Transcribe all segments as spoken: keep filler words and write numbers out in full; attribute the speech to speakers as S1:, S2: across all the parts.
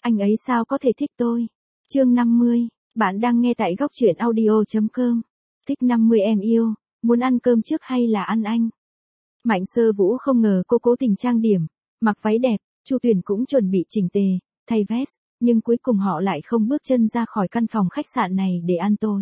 S1: Anh ấy sao có thể thích tôi? Chương năm mươi, bạn đang nghe tại góc truyện audio.com. Thích năm mươi em yêu, muốn ăn cơm trước hay là ăn anh? Mạnh Sơ Vũ không ngờ cô cố tình trang điểm, mặc váy đẹp, Chu Tuyền cũng chuẩn bị chỉnh tề, thay vest, nhưng cuối cùng họ lại không bước chân ra khỏi căn phòng khách sạn này để ăn tối.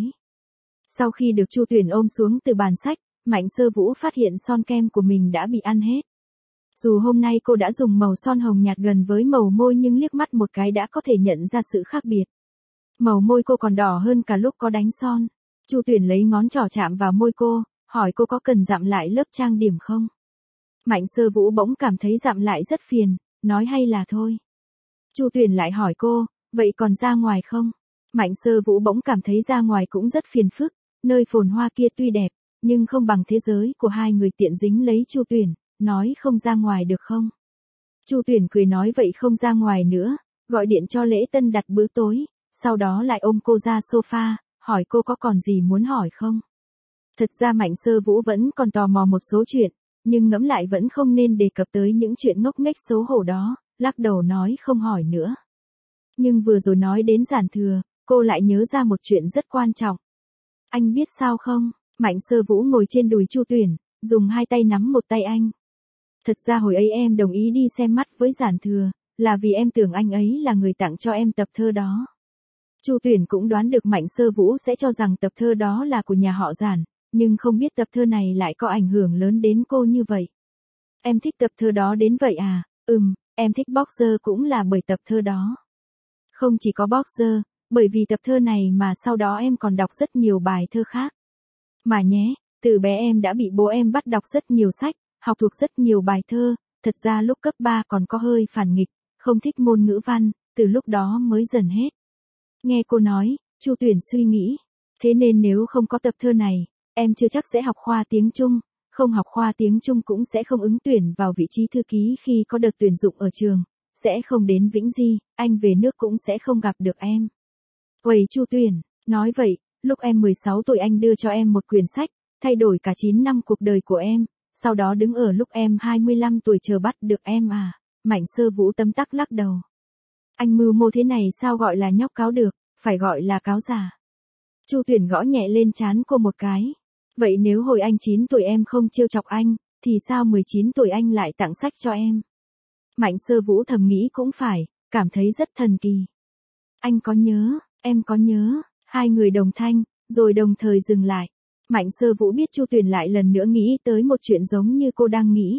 S1: Sau khi được Chu Tuyền ôm xuống từ bàn sách, Mạnh Sơ Vũ phát hiện son kem của mình đã bị ăn hết. Dù hôm nay cô đã dùng màu son hồng nhạt gần với màu môi nhưng liếc mắt một cái đã có thể nhận ra sự khác biệt. Màu môi cô còn đỏ hơn cả lúc có đánh son. Chu Tuyền lấy ngón trỏ chạm vào môi cô, hỏi cô có cần dặm lại lớp trang điểm không? Mạnh Sơ Vũ bỗng cảm thấy dặm lại rất phiền, nói hay là thôi. Chu Tuyền lại hỏi cô, vậy còn ra ngoài không? Mạnh Sơ Vũ bỗng cảm thấy ra ngoài cũng rất phiền phức, nơi phồn hoa kia tuy đẹp, nhưng không bằng thế giới của hai người tiện dính lấy Chu Tuyền, nói không ra ngoài được không? Chu Tuyền cười nói vậy không ra ngoài nữa, gọi điện cho Lễ Tân đặt bữa tối, sau đó lại ôm cô ra sofa, hỏi cô có còn gì muốn hỏi không? Thật ra Mạnh Sơ Vũ vẫn còn tò mò một số chuyện, nhưng ngẫm lại vẫn không nên đề cập tới những chuyện ngốc nghếch xấu hổ đó, lắc đầu nói không hỏi nữa. Nhưng vừa rồi nói đến Giản Thừa, cô lại nhớ ra một chuyện rất quan trọng. Anh biết sao không? Mạnh Sơ Vũ ngồi trên đùi Chu Tuyền, dùng hai tay nắm một tay anh. Thật ra hồi ấy em đồng ý đi xem mắt với Giản Thừa, là vì em tưởng anh ấy là người tặng cho em tập thơ đó. Chu Tuyền cũng đoán được Mạnh Sơ Vũ sẽ cho rằng tập thơ đó là của nhà họ Giản, nhưng không biết tập thơ này lại có ảnh hưởng lớn đến cô như vậy. Em thích tập thơ đó đến vậy à? Ừm, em thích Boxer cũng là bởi tập thơ đó. Không chỉ có Boxer, bởi vì tập thơ này mà sau đó em còn đọc rất nhiều bài thơ khác. Mà nhé, từ bé em đã bị bố em bắt đọc rất nhiều sách, học thuộc rất nhiều bài thơ, thật ra lúc cấp ba còn có hơi phản nghịch, không thích môn ngữ văn, từ lúc đó mới dần hết. Nghe cô nói, Chu Tuyền suy nghĩ, thế nên nếu không có tập thơ này, em chưa chắc sẽ học khoa tiếng Trung, không học khoa tiếng Trung cũng sẽ không ứng tuyển vào vị trí thư ký khi có đợt tuyển dụng ở trường, sẽ không đến Vĩnh Di, anh về nước cũng sẽ không gặp được em. Uầy Chu Tuyền, nói vậy, lúc em mười sáu tuổi anh đưa cho em một quyển sách, thay đổi cả chín năm cuộc đời của em, sau đó đứng ở lúc em hai mươi lăm tuổi chờ bắt được em à? Mạnh Sơ Vũ tấm tắc lắc đầu. Anh mưu mô thế này sao gọi là nhóc cáo được, phải gọi là cáo già. Chu Tuyền gõ nhẹ lên trán cô một cái. Vậy nếu hồi anh chín tuổi em không trêu chọc anh, thì sao mười chín tuổi anh lại tặng sách cho em? Mạnh Sơ Vũ thầm nghĩ cũng phải, cảm thấy rất thần kỳ. Anh có nhớ, em có nhớ, hai người đồng thanh, rồi đồng thời dừng lại. Mạnh Sơ Vũ biết Chu Tuyền lại lần nữa nghĩ tới một chuyện giống như cô đang nghĩ.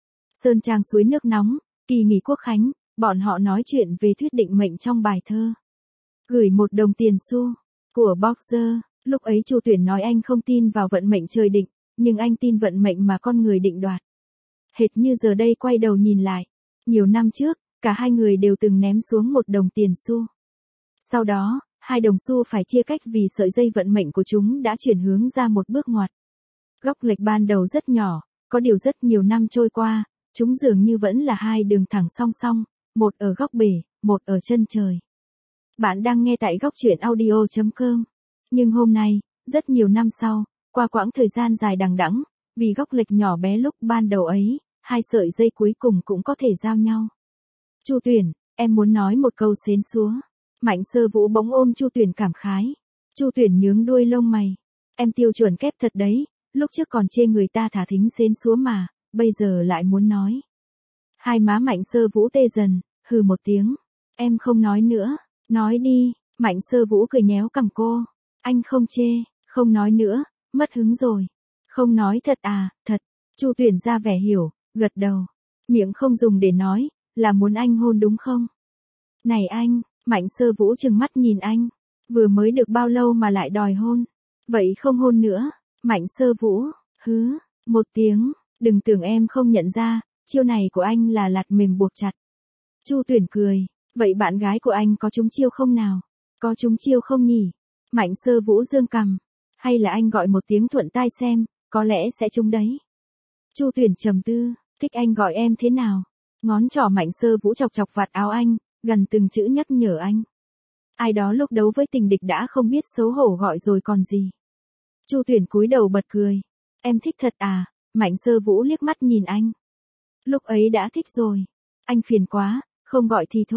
S1: Sơn trang suối nước nóng, kỳ nghỉ quốc khánh, bọn họ nói chuyện về thuyết định mệnh trong bài thơ. Gửi một đồng tiền xu, của Boxer, lúc ấy Chu Tuyền nói anh không tin vào vận mệnh trời định, nhưng anh tin vận mệnh mà con người định đoạt. Hệt như giờ đây quay đầu nhìn lại, nhiều năm trước, cả hai người đều từng ném xuống một đồng tiền xu. Sau đó, hai đồng xu phải chia cách vì sợi dây vận mệnh của chúng đã chuyển hướng ra một bước ngoặt. Góc lệch ban đầu rất nhỏ, có điều rất nhiều năm trôi qua, chúng dường như vẫn là hai đường thẳng song song, một ở góc bể, một ở chân trời. Bạn đang nghe tại góc truyện audio.com. Nhưng hôm nay, rất nhiều năm sau, qua quãng thời gian dài đằng đẵng, vì góc lệch nhỏ bé lúc ban đầu ấy, hai sợi dây cuối cùng cũng có thể giao nhau. Chu Tuyền, em muốn nói một câu xến xúa. Mạnh Sơ Vũ bỗng ôm Chu Tuyền cảm khái. Chu Tuyền nhướng đuôi lông mày. Em tiêu chuẩn kép thật đấy, lúc trước còn chê người ta thả thính xến xúa mà, bây giờ lại muốn nói. Hai má Mạnh Sơ Vũ tê dần, hừ một tiếng. Em không nói nữa, nói đi. Mạnh Sơ Vũ cười nhéo cằm cô. Anh không chê, không nói nữa, mất hứng rồi. Không nói thật à, thật. Chu Tuyền ra vẻ hiểu, gật đầu. Miệng không dùng để nói, là muốn anh hôn đúng không? Này anh, Mạnh Sơ Vũ trừng mắt nhìn anh. Vừa mới được bao lâu mà lại đòi hôn? Vậy không hôn nữa. Mạnh Sơ Vũ, hứ, một tiếng, đừng tưởng em không nhận ra, chiêu này của anh là lạt mềm buộc chặt. Chu Tuyền cười, vậy bạn gái của anh có trúng chiêu không nào? Có trúng chiêu không nhỉ? Mạnh Sơ Vũ giương cằm, hay là anh gọi một tiếng thuận tai xem, có lẽ sẽ trúng đấy. Chu Tuyền trầm tư, thích anh gọi em thế nào? Ngón trỏ Mạnh Sơ Vũ chọc chọc vạt áo anh, gần từng chữ nhắc nhở anh. Ai đó lúc đấu với tình địch đã không biết xấu hổ gọi rồi còn gì. Chu Tuyền cúi đầu bật cười. Em thích thật à? Mạnh Sơ Vũ liếc mắt nhìn anh. Lúc ấy đã thích rồi. Anh phiền quá, không gọi thì thôi,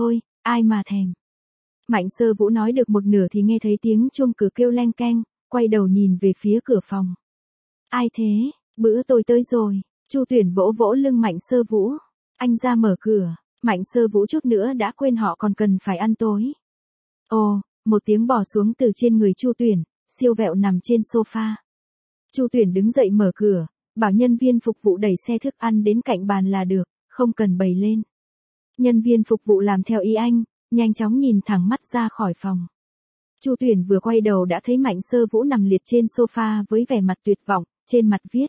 S1: ai mà thèm. Mạnh Sơ Vũ nói được một nửa thì nghe thấy tiếng chuông cửa kêu leng keng, quay đầu nhìn về phía cửa phòng. Ai thế, bữa tôi tới rồi. Chu Tuyển vỗ vỗ lưng Mạnh Sơ Vũ. Anh ra mở cửa. Mạnh Sơ Vũ chút nữa đã quên họ còn cần phải ăn tối. Ồ, một tiếng bò xuống từ trên người Chu Tuyển, siêu vẹo nằm trên sofa. Chu Tuyển đứng dậy mở cửa, bảo nhân viên phục vụ đẩy xe thức ăn đến cạnh bàn là được, không cần bày lên. Nhân viên phục vụ làm theo ý anh, nhanh chóng nhìn thẳng mắt ra khỏi phòng. Chu Tuyển vừa quay đầu đã thấy Mạnh Sơ Vũ nằm liệt trên sofa với vẻ mặt tuyệt vọng, trên mặt viết.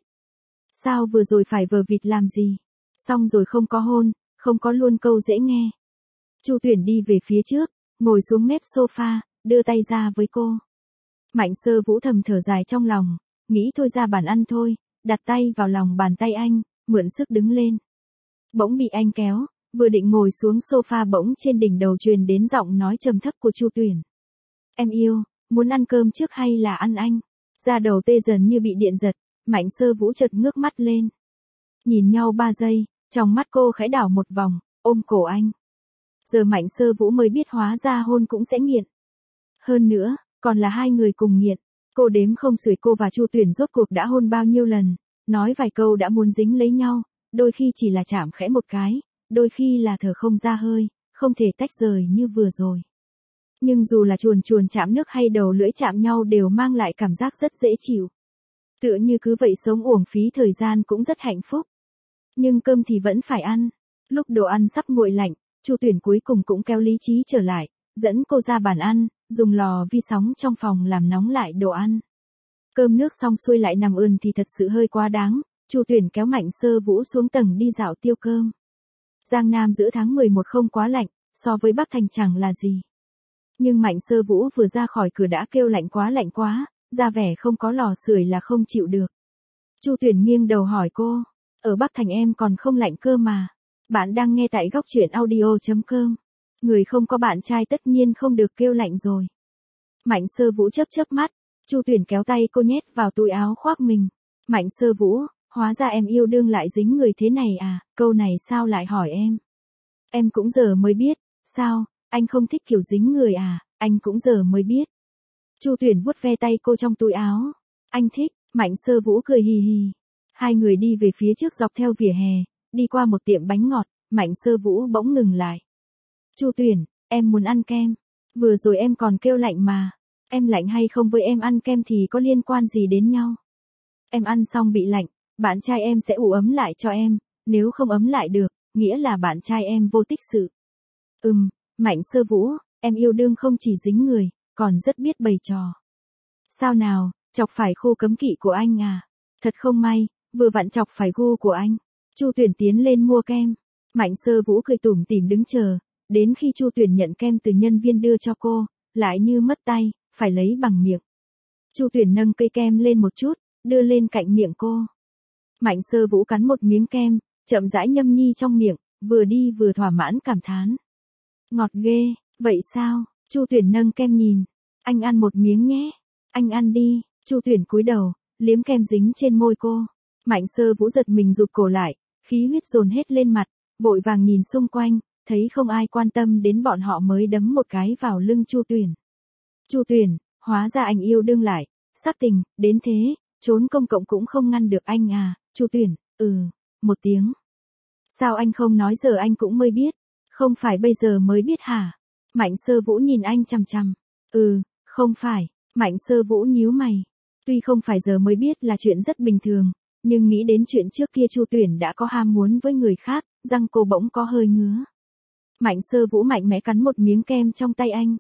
S1: Sao vừa rồi phải vờ vịt làm gì? Xong rồi không có hôn, không có luôn câu dễ nghe. Chu Tuyển đi về phía trước, ngồi xuống mép sofa, đưa tay ra với cô. Mạnh Sơ Vũ thầm thở dài trong lòng, nghĩ thôi ra bàn ăn thôi, đặt tay vào lòng bàn tay anh, mượn sức đứng lên. Bỗng bị anh kéo, vừa định ngồi xuống sofa bỗng trên đỉnh đầu truyền đến giọng nói trầm thấp của Chu Tuyển. Em yêu, muốn ăn cơm trước hay là ăn anh? Da đầu tê dần như bị điện giật, Mạnh Sơ Vũ chợt ngước mắt lên. Nhìn nhau ba giây, trong mắt cô khẽ đảo một vòng, ôm cổ anh. Giờ Mạnh Sơ Vũ mới biết hóa ra hôn cũng sẽ nghiện. Hơn nữa, còn là hai người cùng nghiện. Cô đếm không xuể cô và Chu Tuyển rốt cuộc đã hôn bao nhiêu lần, nói vài câu đã muốn dính lấy nhau, đôi khi chỉ là chạm khẽ một cái, đôi khi là thở không ra hơi, không thể tách rời như vừa rồi. Nhưng dù là chuồn chuồn chạm nước hay đầu lưỡi chạm nhau đều mang lại cảm giác rất dễ chịu. Tựa như cứ vậy sống uổng phí thời gian cũng rất hạnh phúc. Nhưng cơm thì vẫn phải ăn. Lúc đồ ăn sắp nguội lạnh, Chu Tuyển cuối cùng cũng kéo lý trí trở lại, dẫn cô ra bàn ăn, dùng lò vi sóng trong phòng làm nóng lại đồ ăn. Cơm nước xong xuôi lại nằm ươn thì thật sự hơi quá đáng, Chu Tuyển kéo Mạnh Sơ Vũ xuống tầng đi dạo tiêu cơm. Giang Nam giữa tháng mười một không quá lạnh, so với Bắc Thành chẳng là gì. Nhưng Mạnh Sơ Vũ vừa ra khỏi cửa đã kêu lạnh quá lạnh quá, ra vẻ không có lò sưởi là không chịu được. Chu Tuyển nghiêng đầu hỏi cô, ở Bắc Thành em còn không lạnh cơ mà. Bạn đang nghe tại góc truyện audio chấm com. Người không có bạn trai tất nhiên không được kêu lạnh rồi. Mạnh Sơ Vũ chớp chớp mắt, Chu Tuyển kéo tay cô nhét vào túi áo khoác mình. Mạnh Sơ Vũ, hóa ra em yêu đương lại dính người thế này à, câu này sao lại hỏi em? Em cũng giờ mới biết, sao, anh không thích kiểu dính người à, anh cũng giờ mới biết. Chu Tuyển vuốt ve tay cô trong túi áo. Anh thích, Mạnh Sơ Vũ cười hì hì. Hai người đi về phía trước dọc theo vỉa hè, đi qua một tiệm bánh ngọt, Mạnh Sơ Vũ bỗng ngừng lại. Chu Tuyển, em muốn ăn kem. Vừa rồi em còn kêu lạnh mà. Em lạnh hay không với em ăn kem thì có liên quan gì đến nhau? Em ăn xong bị lạnh, bạn trai em sẽ ủ ấm lại cho em, nếu không ấm lại được, nghĩa là bạn trai em vô tích sự. Ừm, Mạnh Sơ Vũ, em yêu đương không chỉ dính người, còn rất biết bày trò. Sao nào, chọc phải khu cấm kỵ của anh à? Thật không may, vừa vặn chọc phải gu của anh. Chu Tuyển tiến lên mua kem. Mạnh Sơ Vũ cười tủm tỉm đứng chờ, đến khi Chu Tuyển nhận kem từ nhân viên đưa cho cô, lại như mất tay, phải lấy bằng miệng. Chu Tuyển nâng cây kem lên một chút, đưa lên cạnh miệng cô. Mạnh Sơ Vũ cắn một miếng kem, chậm rãi nhâm nhi trong miệng, vừa đi vừa thỏa mãn cảm thán. Ngọt ghê, vậy sao? Chu Tuyển nâng kem nhìn. Anh ăn một miếng nhé. Anh ăn đi. Chu Tuyển cúi đầu, liếm kem dính trên môi cô. Mạnh Sơ Vũ giật mình rụt cổ lại, khí huyết dồn hết lên mặt, vội vàng nhìn xung quanh, thấy không ai quan tâm đến bọn họ mới đấm một cái vào lưng Chu Tuyển. Chu Tuyển, hóa ra anh yêu đương lại, sắc tình, đến thế, trốn công cộng cũng không ngăn được anh à, Chu Tuyển, ừ, một tiếng. Sao anh không nói giờ anh cũng mới biết, không phải bây giờ mới biết hả? Mạnh Sơ Vũ nhìn anh chằm chằm, ừ, không phải, Mạnh Sơ Vũ nhíu mày. Tuy không phải giờ mới biết là chuyện rất bình thường, nhưng nghĩ đến chuyện trước kia Chu Tuyển đã có ham muốn với người khác, răng cô bỗng có hơi ngứa. Mạnh Sơ Vũ mạnh mẽ cắn một miếng kem trong tay anh.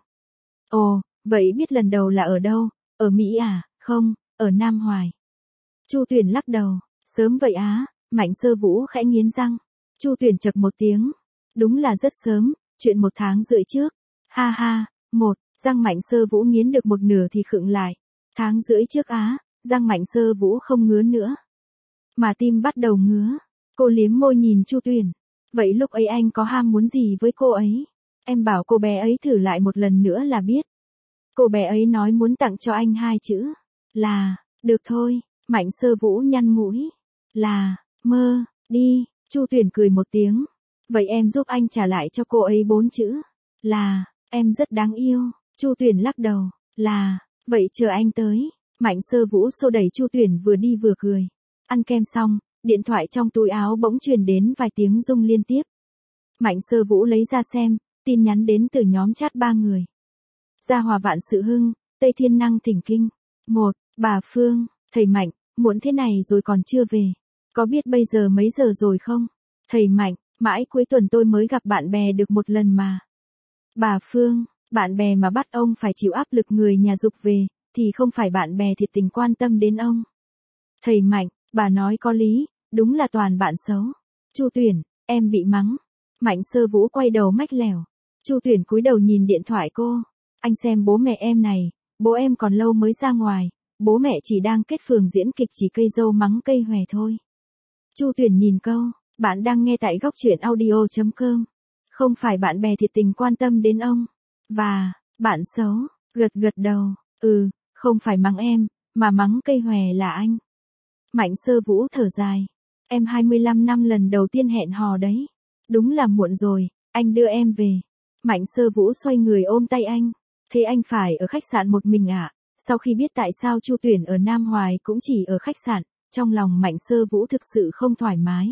S1: Ồ, vậy biết lần đầu là ở đâu? Ở Mỹ à? Không, ở Nam Hoài. Chu Tuyển lắc đầu, sớm vậy á, Mạnh Sơ Vũ khẽ nghiến răng. Chu Tuyển chậc một tiếng, đúng là rất sớm, chuyện một tháng rưỡi trước. Ha ha, một, răng Mạnh Sơ Vũ nghiến được một nửa thì khựng lại. Tháng rưỡi trước á, răng Mạnh Sơ Vũ không ngứa nữa. Mà tim bắt đầu ngứa. Cô liếm môi nhìn Chu Tuyển. Vậy lúc ấy anh có ham muốn gì với cô ấy? Em bảo cô bé ấy thử lại một lần nữa là biết. Cô bé ấy nói muốn tặng cho anh hai chữ. Là, được thôi, Mạnh Sơ Vũ nhăn mũi. Là, mơ, đi, Chu Tuyển cười một tiếng. Vậy em giúp anh trả lại cho cô ấy bốn chữ. Là, em rất đáng yêu. Chu Tuyển lắc đầu. Là, vậy chờ anh tới. Mạnh Sơ Vũ xô đẩy Chu Tuyển vừa đi vừa cười. Ăn kem xong, điện thoại trong túi áo bỗng truyền đến vài tiếng rung liên tiếp. Mạnh Sơ Vũ lấy ra xem, tin nhắn đến từ nhóm chat ba người. Gia Hòa vạn sự hưng, Tây Thiên Năng thỉnh kinh. Một, bà Phương, thầy Mạnh, muộn thế này rồi còn chưa về. Có biết bây giờ mấy giờ rồi không? Thầy Mạnh, mãi cuối tuần tôi mới gặp bạn bè được một lần mà. Bà Phương, bạn bè mà bắt ông phải chịu áp lực người nhà giục về, thì không phải bạn bè thiệt tình quan tâm đến ông. Thầy Mạnh, bà nói có lý, đúng là toàn bạn xấu. Chu Tuyển, em bị mắng. Mạnh Sơ Vũ quay đầu mách lẻo. Chu Tuyển cúi đầu nhìn điện thoại cô. Anh xem bố mẹ em này, bố em còn lâu mới ra ngoài, bố mẹ chỉ đang kết phường diễn kịch chỉ cây dâu mắng cây hòe thôi. Chu Tuyển nhìn câu, bạn đang nghe tại góc truyện audio chấm com. Không phải bạn bè thiệt tình quan tâm đến ông. Và, bạn xấu, gật gật đầu, ừ, không phải mắng em, mà mắng cây hòe là anh. Mạnh Sơ Vũ thở dài. Em hai mươi lăm năm lần đầu tiên hẹn hò đấy. Đúng là muộn rồi, anh đưa em về. Mạnh Sơ Vũ xoay người ôm tay anh. Thế anh phải ở khách sạn một mình à? Sau khi biết tại sao Chu Tuyển ở Nam Hoài cũng chỉ ở khách sạn, trong lòng Mạnh Sơ Vũ thực sự không thoải mái.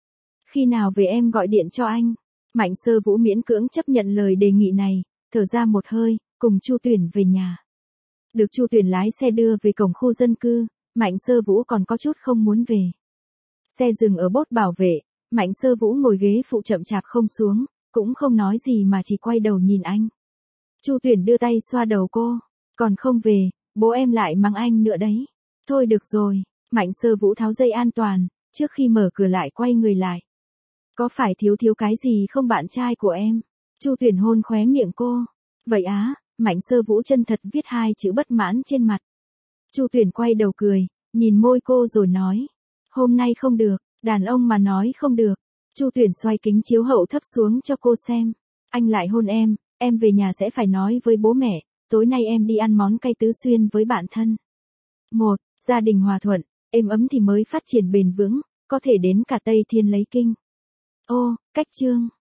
S1: Khi nào về em gọi điện cho anh. Mạnh Sơ Vũ miễn cưỡng chấp nhận lời đề nghị này, thở ra một hơi, cùng Chu Tuyển về nhà. Được Chu Tuyển lái xe đưa về cổng khu dân cư, Mạnh Sơ Vũ còn có chút không muốn về. Xe dừng ở bốt bảo vệ, Mạnh Sơ Vũ ngồi ghế phụ chậm chạp không xuống, cũng không nói gì mà chỉ quay đầu nhìn anh. Chu Tuyển đưa tay xoa đầu cô, còn không về, bố em lại mắng anh nữa đấy. Thôi được rồi, Mạnh Sơ Vũ tháo dây an toàn, trước khi mở cửa lại quay người lại. Có phải thiếu thiếu cái gì không bạn trai của em? Chu Tuyển hôn khóe miệng cô. Vậy á, Mạnh Sơ Vũ chân thật viết hai chữ bất mãn trên mặt. Chu Tuyển quay đầu cười, nhìn môi cô rồi nói. Hôm nay không được, đàn ông mà nói không được. Chu Tuyển xoay kính chiếu hậu thấp xuống cho cô xem. Anh lại hôn em, em về nhà sẽ phải nói với bố mẹ, tối nay em đi ăn món cay tứ xuyên với bạn thân. Một, gia đình hòa thuận, êm ấm thì mới phát triển bền vững, có thể đến cả Tây Thiên lấy kinh. Ô, cách chương.